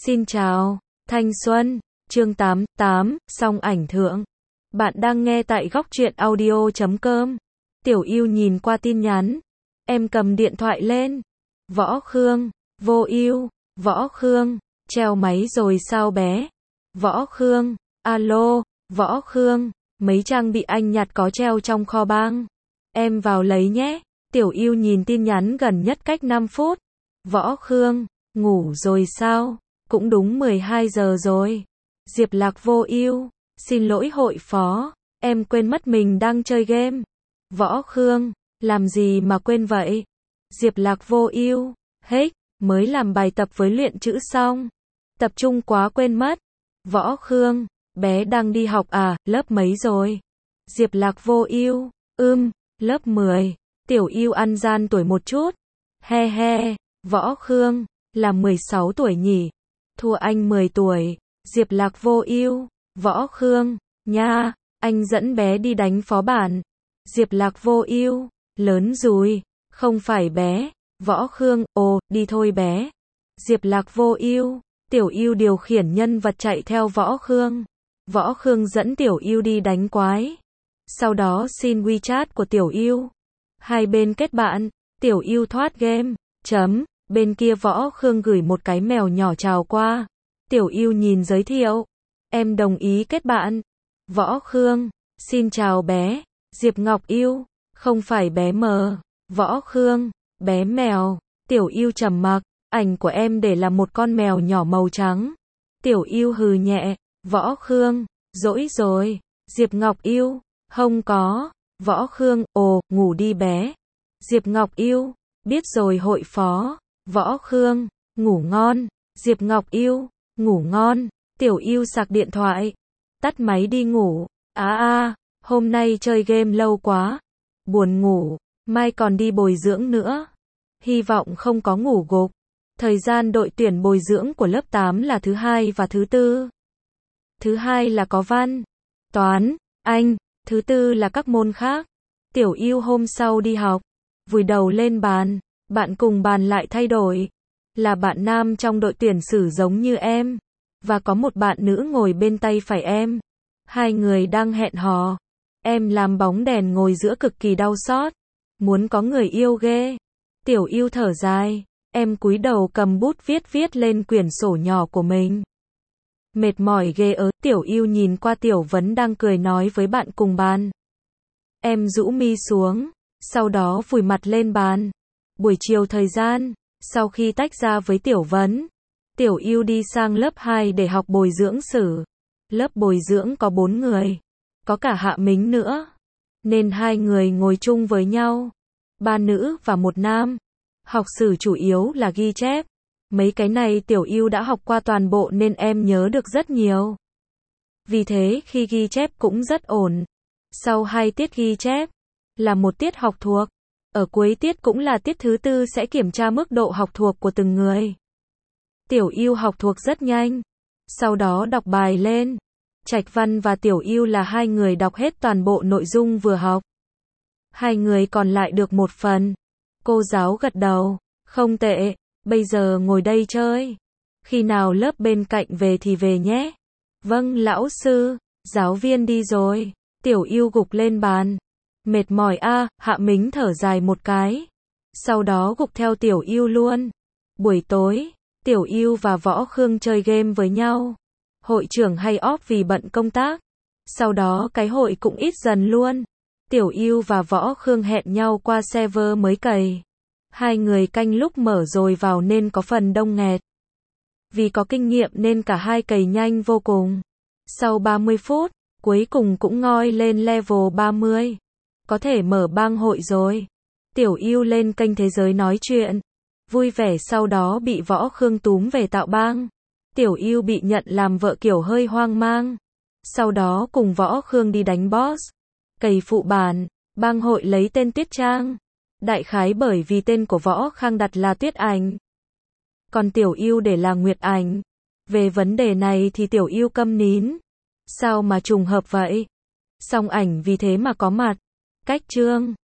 Xin chào, thanh xuân, chương 88, song ảnh thượng. Bạn đang nghe tại góc truyện audio.com. Tiểu Yêu nhìn qua tin nhắn. Em cầm điện thoại lên. Võ Khương, vô ưu, Võ Khương, treo máy rồi sao bé? Võ Khương, alo, Võ Khương, mấy trang bị anh nhặt có treo trong kho bang. Em vào lấy nhé. Tiểu Yêu nhìn tin nhắn gần nhất cách 5 phút. Võ Khương, ngủ rồi sao? Cũng đúng 12 giờ rồi. Diệp Lạc vô ưu, xin lỗi hội phó, em quên mất mình đang chơi game. Võ Khương, làm gì mà quên vậy? Diệp Lạc vô ưu, hết, mới làm bài tập với luyện chữ xong. Tập trung quá quên mất. Võ Khương, bé đang đi học à, lớp mấy rồi? Diệp Lạc vô ưu, lớp 10. Tiểu Yêu ăn gian tuổi một chút. He he, Võ Khương, là 16 tuổi nhỉ? Thua anh 10 tuổi. Diệp Lạc vô ưu, Võ Khương, nha, anh dẫn bé đi đánh phó bản. Diệp Lạc vô ưu, lớn rồi, không phải bé. Võ Khương, ồ, đi thôi bé. Diệp Lạc vô ưu, Tiểu Yêu điều khiển nhân vật chạy theo Võ Khương. Võ Khương dẫn Tiểu Yêu đi đánh quái. Sau đó xin WeChat của Tiểu Yêu. Hai bên kết bạn, Tiểu Yêu thoát game. Bên kia Võ Khương gửi một cái mèo nhỏ chào qua. Tiểu Yêu nhìn giới thiệu. Em đồng ý kết bạn. Võ Khương, xin chào bé. Diệp Ngọc Yêu, không phải bé mờ. Võ Khương, bé mèo. Tiểu Yêu trầm mặc, ảnh của em để là một con mèo nhỏ màu trắng. Tiểu Yêu hừ nhẹ. Võ Khương, dỗi rồi. Diệp Ngọc Yêu, không có. Võ Khương, ồ, ngủ đi bé. Diệp Ngọc Yêu, biết rồi hội phó. Võ Khương, ngủ ngon. Diệp Ngọc Yêu, ngủ ngon. Tiểu Yêu sạc điện thoại. Tắt máy đi ngủ. Hôm nay chơi game lâu quá. Buồn ngủ, mai còn đi bồi dưỡng nữa. Hy vọng không có ngủ gục. Thời gian đội tuyển bồi dưỡng của lớp 8 là thứ hai và thứ tư. Thứ hai là có văn, toán, Anh, thứ tư là các môn khác. Tiểu Yêu hôm sau đi học, vùi đầu lên bàn, bạn cùng bàn lại thay đổi. Là bạn nam trong đội tuyển sử giống như em, và có một bạn nữ ngồi bên tay phải em. Hai người đang hẹn hò. Em làm bóng đèn ngồi giữa cực kỳ đau xót. Muốn có người yêu ghê. Tiểu Yêu thở dài, em cúi đầu cầm bút viết lên quyển sổ nhỏ của mình. Mệt mỏi ghê ớ. Tiểu Yêu nhìn qua Tiểu Vấn đang cười nói với bạn cùng bàn. Em rũ mi xuống, sau đó vùi mặt lên bàn. Buổi chiều thời gian, sau khi tách ra với Tiểu Vấn, Tiểu Yêu đi sang lớp 2 để học bồi dưỡng sử. Lớp bồi dưỡng có 4 người, có cả Hạ Mính nữa, nên hai người ngồi chung với nhau. 3 nữ và 1 nam. Học sử chủ yếu là ghi chép. Mấy cái này Tiểu Yêu đã học qua toàn bộ nên em nhớ được rất nhiều. Vì thế khi ghi chép cũng rất ổn. Sau 2 tiết ghi chép, là một tiết học thuộc. Ở cuối tiết cũng là tiết thứ tư sẽ kiểm tra mức độ học thuộc của từng người. Tiểu Yêu học thuộc rất nhanh. Sau đó đọc bài lên. Trạch Văn và Tiểu Yêu là hai người đọc hết toàn bộ nội dung vừa học. Hai người còn lại được 1 phần. Cô giáo gật đầu. Không tệ, bây giờ ngồi đây chơi. Khi nào lớp bên cạnh về thì về nhé. Vâng lão sư, giáo viên đi rồi. Tiểu Yêu gục lên bàn. Mệt mỏi Hạ Mính thở dài một cái. Sau đó gục theo Tiểu Yêu luôn. Buổi tối, Tiểu Yêu và Võ Khương chơi game với nhau. Hội trưởng hay off vì bận công tác. Sau đó cái hội cũng ít dần luôn. Tiểu Yêu và Võ Khương hẹn nhau qua server mới cày. Hai người canh lúc mở rồi vào nên có phần đông nghẹt. Vì có kinh nghiệm nên cả hai cày nhanh vô cùng. Sau 30 phút, cuối cùng cũng ngoi lên level 30. Có thể mở bang hội rồi. Tiểu Yêu lên kênh Thế Giới nói chuyện. Vui vẻ sau đó bị Võ Khương túm về tạo bang. Tiểu Yêu bị nhận làm vợ kiểu hơi hoang mang. Sau đó cùng Võ Khương đi đánh boss. Cày phụ bản, bang hội lấy tên Tuyết Trang. Đại khái bởi vì tên của Võ Khang đặt là Tuyết Ảnh. Còn Tiểu Yêu để là Nguyệt Ảnh. Về vấn đề này thì Tiểu Yêu câm nín. Sao mà trùng hợp vậy? Song ảnh vì thế mà có mặt. Cách chương